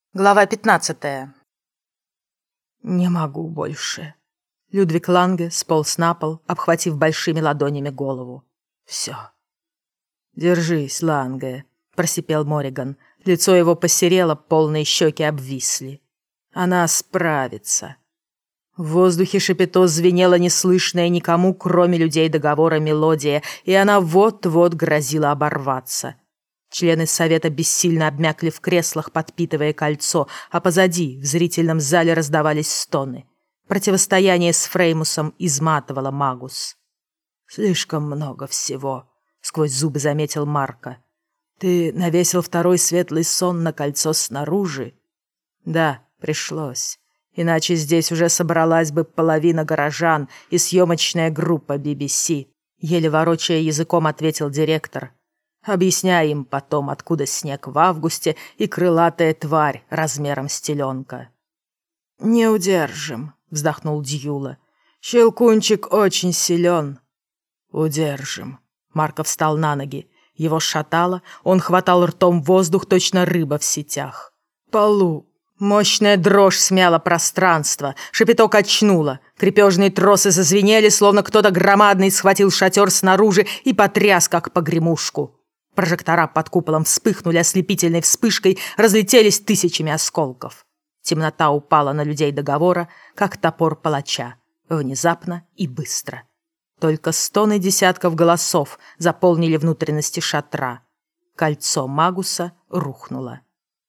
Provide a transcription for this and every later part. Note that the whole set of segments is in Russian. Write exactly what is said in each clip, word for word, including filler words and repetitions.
Глава пятнадцатая. «Не могу больше». Людвиг Ланге сполз на пол, обхватив большими ладонями голову. «Все». «Держись, Ланге», — просипел Мориган. Лицо его посерело, полные щеки обвисли. «Она справится». В воздухе шапито звенела неслышная никому, кроме людей договора, мелодия, и она вот-вот грозила оборваться. Члены совета бессильно обмякли в креслах, подпитывая кольцо, а позади, в зрительном зале, раздавались стоны. Противостояние с Фреймусом изматывало Магус. «Слишком много всего», — сквозь зубы заметил Марко. «Ты навесил второй светлый сон на кольцо снаружи?» «Да, пришлось. Иначе здесь уже собралась бы половина горожан и съемочная группа би би си», — еле ворочая языком ответил директор. «Объясняй им потом, откуда снег в августе и крылатая тварь размером с теленка». «Не удержим», — вздохнул Дьюла. «Щелкунчик очень силен». «Удержим». Марко встал на ноги. Его шатало, он хватал ртом воздух, точно рыба в сетях. «Полу». Мощная дрожь смяла пространство, шапито качнуло, крепежные тросы зазвенели, словно кто-то громадный схватил шатер снаружи и потряс, как погремушку. Прожектора под куполом вспыхнули ослепительной вспышкой, разлетелись тысячами осколков. Темнота упала на людей договора, как топор палача, внезапно и быстро. Только стоны десятков голосов заполнили внутренности шатра. Кольцо Магуса рухнуло.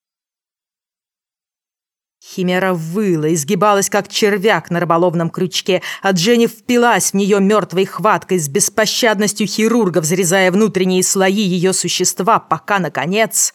Химера выла, изгибалась, как червяк на рыболовном крючке, а Дженни впилась в нее мертвой хваткой с беспощадностью хирурга, взрезая внутренние слои ее существа, пока, наконец...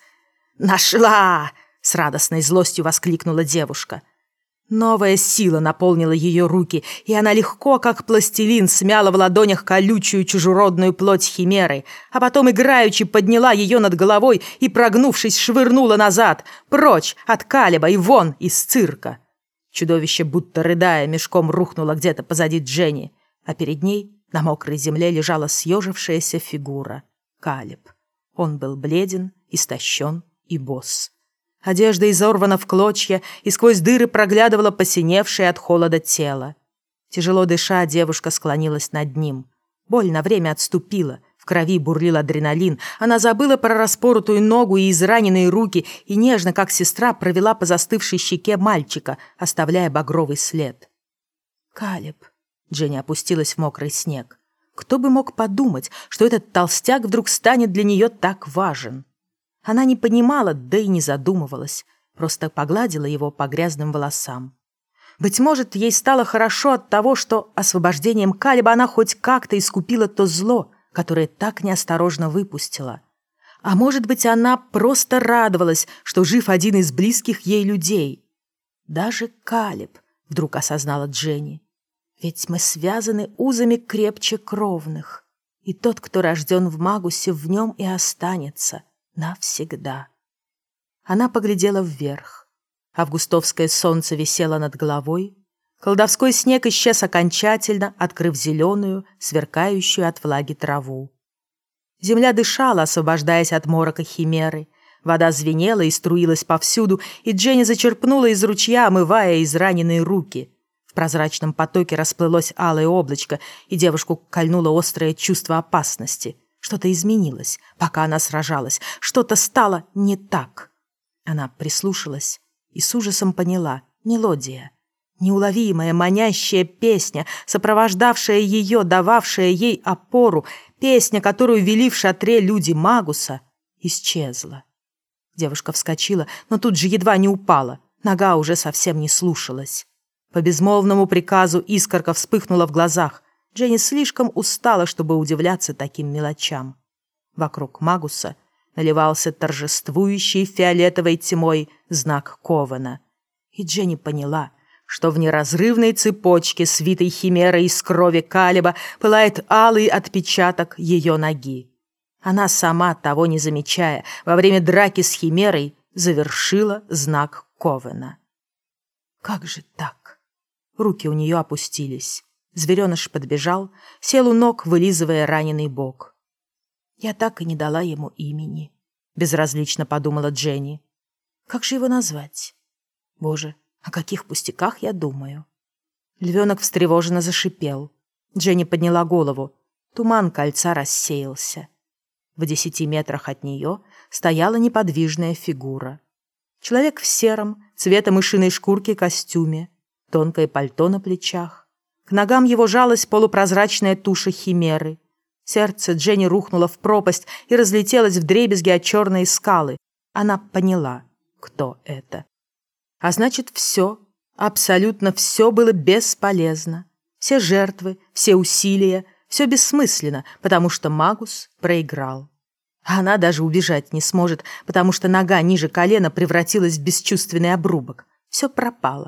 «Нашла!» — с радостной злостью воскликнула девушка. Новая сила наполнила ее руки, и она легко, как пластилин, смяла в ладонях колючую чужеродную плоть химеры, а потом играючи подняла ее над головой и, прогнувшись, швырнула назад, прочь от Калеба и вон из цирка. Чудовище, будто рыдая, мешком рухнуло где-то позади Дженни, а перед ней на мокрой земле лежала съежившаяся фигура — Калеб. Он был бледен, истощен и босс. Одежда изорвана в клочья, и сквозь дыры проглядывало посиневшее от холода тело. Тяжело дыша, девушка склонилась над ним. Боль на время отступила, в крови бурлил адреналин. Она забыла про распоротую ногу и израненные руки и нежно, как сестра, провела по застывшей щеке мальчика, оставляя багровый след. «Калеб», — Дженни опустилась в мокрый снег. Кто бы мог подумать, что этот толстяк вдруг станет для нее так важен? Она не понимала, да и не задумывалась, просто погладила его по грязным волосам. Быть может, ей стало хорошо от того, что освобождением Калеба она хоть как-то искупила то зло, которое так неосторожно выпустила. А может быть, она просто радовалась, что жив один из близких ей людей. Даже Калеб, вдруг осознала Дженни. Ведь мы связаны узами крепче кровных, и тот, кто рожден в Магусе, в нем и останется. Навсегда. Она поглядела вверх. Августовское солнце висело над головой. Колдовской снег исчез окончательно, открыв зеленую, сверкающую от влаги траву. Земля дышала, освобождаясь от морока химеры. Вода звенела и струилась повсюду, и Дженни зачерпнула из ручья, омывая израненные руки. В прозрачном потоке расплылось алое облачко, и девушку кольнуло острое чувство опасности. Что-то изменилось, пока она сражалась. Что-то стало не так. Она прислушалась и с ужасом поняла — мелодия. Неуловимая, манящая песня, сопровождавшая ее, дававшая ей опору, песня, которую вели в шатре люди Магуса, исчезла. Девушка вскочила, но тут же едва не упала. Нога уже совсем не слушалась. По безмолвному приказу искорка вспыхнула в глазах. Дженни слишком устала, чтобы удивляться таким мелочам. Вокруг Магуса наливался торжествующий фиолетовой тьмой знак Ковена. И Дженни поняла, что в неразрывной цепочке, свитой химерой из крови Калеба, пылает алый отпечаток ее ноги. Она сама, того не замечая, во время драки с химерой завершила знак Ковена. Как же так? Руки у нее опустились. Звереныш подбежал, сел у ног, вылизывая раненый бок. «Я так и не дала ему имени», — безразлично подумала Дженни. «Как же его назвать? Боже, о каких пустяках я думаю? Львенок встревоженно зашипел. Дженни подняла голову. Туман кольца рассеялся. В десяти метрах от нее стояла неподвижная фигура. Человек в сером, цвета мышиной шкурки костюме, тонкое пальто на плечах. К ногам его жалась полупрозрачная туша химеры. Сердце Дженни рухнуло в пропасть и разлетелось вдребезги от черные скалы. Она поняла, кто это. А значит, все, абсолютно все было бесполезно. Все жертвы, все усилия, все бессмысленно, потому что Магус проиграл. А она даже убежать не сможет, потому что нога ниже колена превратилась в бесчувственный обрубок. Все пропало.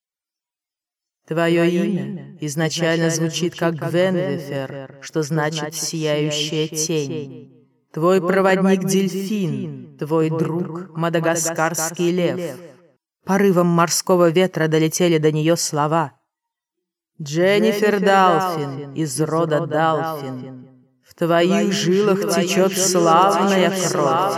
Твое имя изначально звучит как Гвенвефер, что значит «сияющая тень». Твой проводник Дельфин, твой друг Мадагаскарский лев. Порывом морского ветра долетели до нее слова. Дженнифер Далфин из рода Далфин. В твоих жилах течет славная кровь.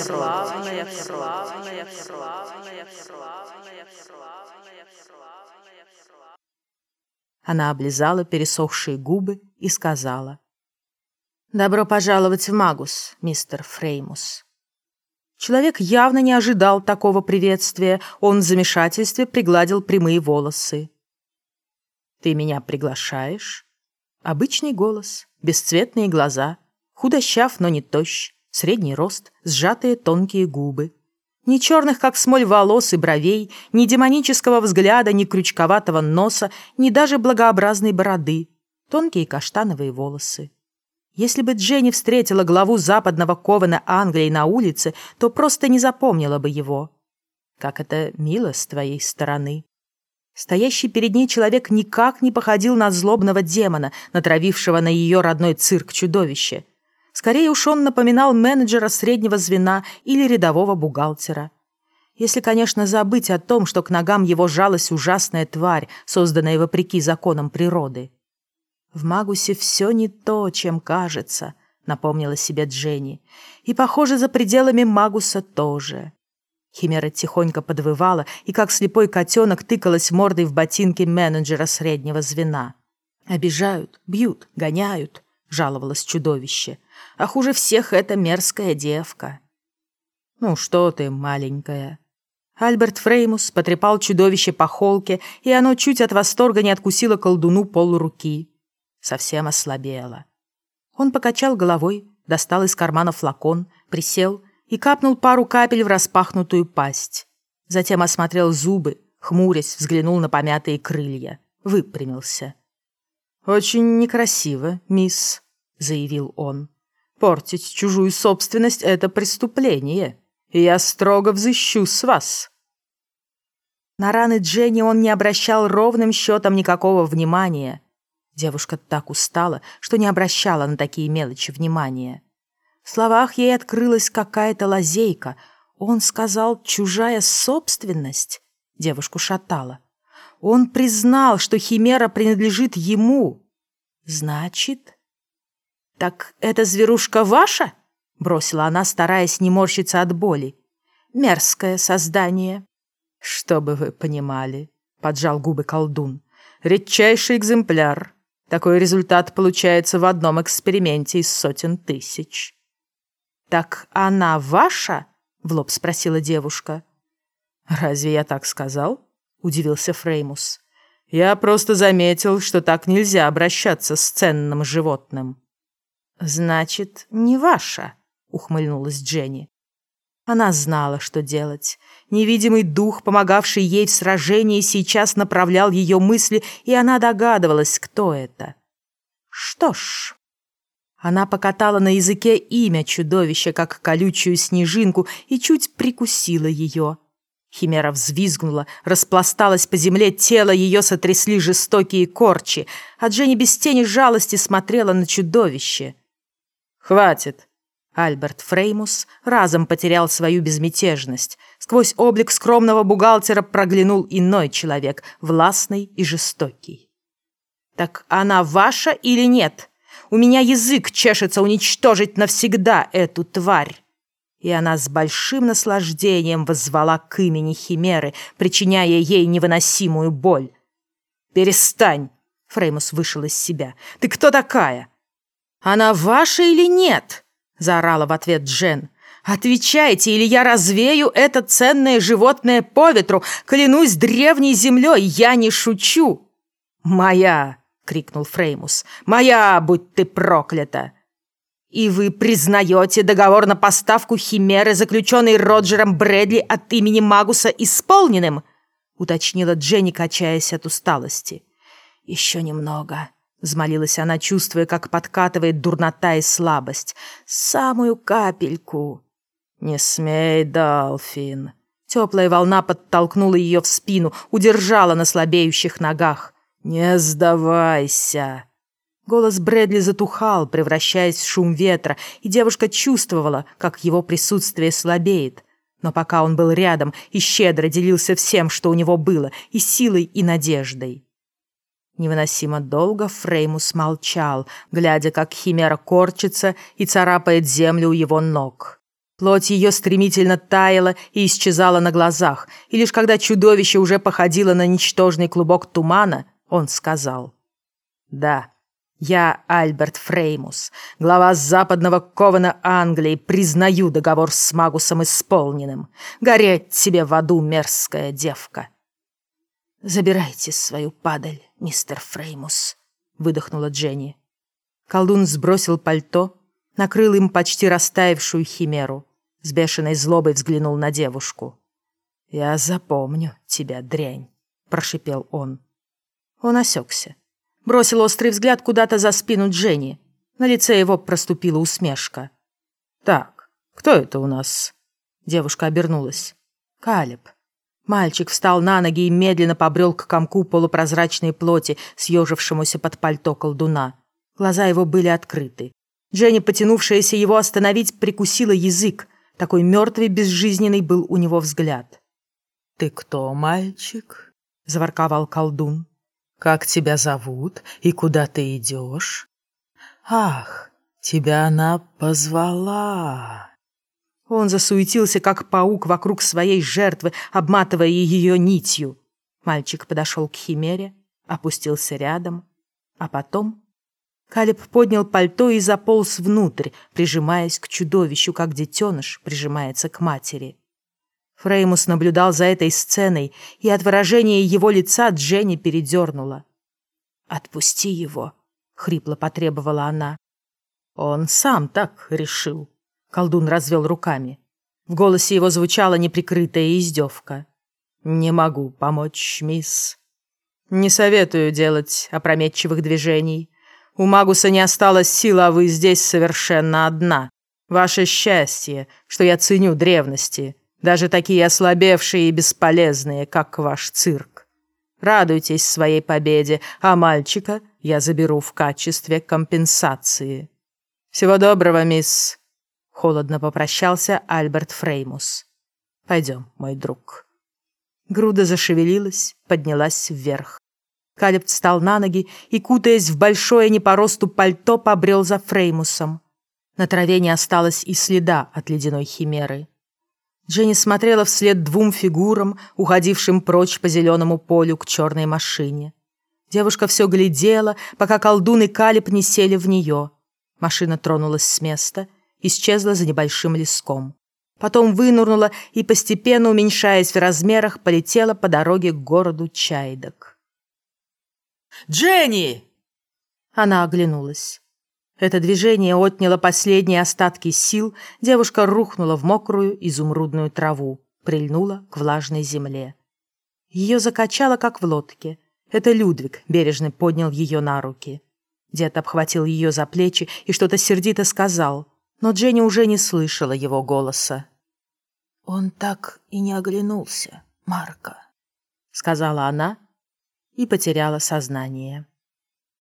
Она облизала пересохшие губы и сказала: «Добро пожаловать в Магус, мистер Фреймус». Человек явно не ожидал такого приветствия. Он в замешательстве пригладил прямые волосы. «Ты меня приглашаешь?» Обычный голос, бесцветные глаза, худощав, но не тощ, средний рост, сжатые тонкие губы. Ни черных, как смоль, волос и бровей, ни демонического взгляда, ни крючковатого носа, ни даже благообразной бороды. Тонкие каштановые волосы. Если бы Дженни встретила главу западного ковена Англии на улице, то просто не запомнила бы его. Как это мило с твоей стороны. Стоящий перед ней человек никак не походил на злобного демона, натравившего на ее родной цирк чудовище. Скорее уж он напоминал менеджера среднего звена или рядового бухгалтера. Если, конечно, забыть о том, что к ногам его жалась ужасная тварь, созданная вопреки законам природы. «В Магусе все не то, чем кажется», — напомнила себе Дженни. «И, похоже, за пределами Магуса тоже». Химера тихонько подвывала и, как слепой котенок, тыкалась мордой в ботинки менеджера среднего звена. «Обижают, бьют, гоняют», — жаловалось чудовище. «А хуже всех эта мерзкая девка». «Ну что ты, маленькая». Альберт Фреймус потрепал чудовище по холке, и оно чуть от восторга не откусило колдуну полруки. Совсем ослабело. Он покачал головой, достал из кармана флакон, присел и капнул пару капель в распахнутую пасть. Затем осмотрел зубы, хмурясь, взглянул на помятые крылья. Выпрямился. «Очень некрасиво, мисс», — заявил он. «Портить чужую собственность — это преступление, и я строго взыщу с вас». На раны Дженни он не обращал ровным счетом никакого внимания. Девушка так устала, что не обращала на такие мелочи внимания. В словах ей открылась какая-то лазейка. Он сказал «чужая собственность». Девушку шатало. Он признал, что химера принадлежит ему. Значит... «Так эта зверушка ваша?» — бросила она, стараясь не морщиться от боли. «Мерзкое создание». «Чтобы вы понимали», — поджал губы колдун. «Редчайший экземпляр. Такой результат получается в одном эксперименте из сотен тысяч». «Так она ваша?» — в лоб спросила девушка. «Разве я так сказал?» — удивился Фреймус. «Я просто заметил, что так нельзя обращаться с ценным животным». «Значит, не ваша?» — ухмыльнулась Дженни. Она знала, что делать. Невидимый дух, помогавший ей в сражении, сейчас направлял ее мысли, и она догадывалась, кто это. «Что ж...» Она покатала на языке имя чудовища, как колючую снежинку, и чуть прикусила ее. Химера взвизгнула, распласталась по земле, тело ее сотрясли жестокие корчи, а Дженни без тени жалости смотрела на чудовище. «Хватит!» Альберт Фреймус разом потерял свою безмятежность. Сквозь облик скромного бухгалтера проглянул иной человек, властный и жестокий. «Так она ваша или нет? У меня язык чешется уничтожить навсегда эту тварь!» И она с большим наслаждением воззвала к имени Химеры, причиняя ей невыносимую боль. «Перестань!» — Фреймус вышел из себя. «Ты кто такая?» «Она ваша или нет?» — заорала в ответ Джен. «Отвечайте, или я развею это ценное животное по ветру. Клянусь древней землей, я не шучу!» «Моя!» — крикнул Фреймус. «Моя, будь ты проклята!» «И вы признаете договор на поставку Химеры, заключенный Роджером Брэдли от имени Магуса, исполненным?» — уточнила Дженни, качаясь от усталости. «Еще немного», — взмолилась она, чувствуя, как подкатывает дурнота и слабость. «Самую капельку». «Не смей, Далфин». Теплая волна подтолкнула ее в спину, удержала на слабеющих ногах. «Не сдавайся». Голос Брэдли затухал, превращаясь в шум ветра, и девушка чувствовала, как его присутствие слабеет. Но пока он был рядом и щедро делился всем, что у него было, и силой, и надеждой. Невыносимо долго Фреймус молчал, глядя, как Химера корчится и царапает землю у его ног. Плоть ее стремительно таяла и исчезала на глазах, и лишь когда чудовище уже походило на ничтожный клубок тумана, он сказал: «Да, я, Альберт Фреймус, глава западного Ковена Англии, признаю договор с Магусом исполненным. Гореть тебе в аду, мерзкая девка!» «Забирайте свою падаль, мистер Фреймус», — выдохнула Дженни. Колдун сбросил пальто, накрыл им почти растаявшую Химеру. С бешеной злобой взглянул на девушку. «Я запомню тебя, дрянь», — прошипел он. Он осекся. Бросил острый взгляд куда-то за спину Дженни. На лице его проступила усмешка. «Так, кто это у нас?» Девушка обернулась. «Калеб». Мальчик встал на ноги и медленно побрел к комку полупрозрачной плоти, съежившемуся под пальто колдуна. Глаза его были открыты. Дженни, потянувшаяся его остановить, прикусила язык. Такой мертвый, безжизненный был у него взгляд. «Ты кто, мальчик?» — заворковал колдун. «Как тебя зовут и куда ты идешь?» «Ах, тебя она позвала!» Он засуетился, как паук, вокруг своей жертвы, обматывая ее нитью. Мальчик подошел к Химере, опустился рядом, а потом Калеб поднял пальто и заполз внутрь, прижимаясь к чудовищу, как детеныш прижимается к матери. Фреймус наблюдал за этой сценой, и от выражения его лица Дженни передернула. «Отпусти его», — хрипло потребовала она. «Он сам так решил», — колдун развел руками. В голосе его звучала неприкрытая издевка. «Не могу помочь, мисс. Не советую делать опрометчивых движений. У Магуса не осталось сил, а вы здесь совершенно одна. Ваше счастье, что я ценю древности, даже такие ослабевшие и бесполезные, как ваш цирк. Радуйтесь своей победе, а мальчика я заберу в качестве компенсации. Всего доброго, мисс». Холодно попрощался Альберт Фреймус. «Пойдем, мой друг». Груда зашевелилась, поднялась вверх. Калеб встал на ноги и, кутаясь в большое не по росту пальто, побрел за Фреймусом. На траве не осталось и следа от ледяной химеры. Дженни смотрела вслед двум фигурам, уходившим прочь по зеленому полю к черной машине. Девушка все глядела, пока колдун и Калеб не сели в нее. Машина тронулась с места, исчезла за небольшим леском. Потом вынырнула и, постепенно уменьшаясь в размерах, полетела по дороге к городу Чайдок. «Дженни!» Она оглянулась. Это движение отняло последние остатки сил, девушка рухнула в мокрую изумрудную траву, прильнула к влажной земле. Ее закачало, как в лодке. Это Людвиг бережно поднял ее на руки. Дед обхватил ее за плечи и что-то сердито сказал, но Дженни уже не слышала его голоса. «Он так и не оглянулся, Марко», — сказала она и потеряла сознание.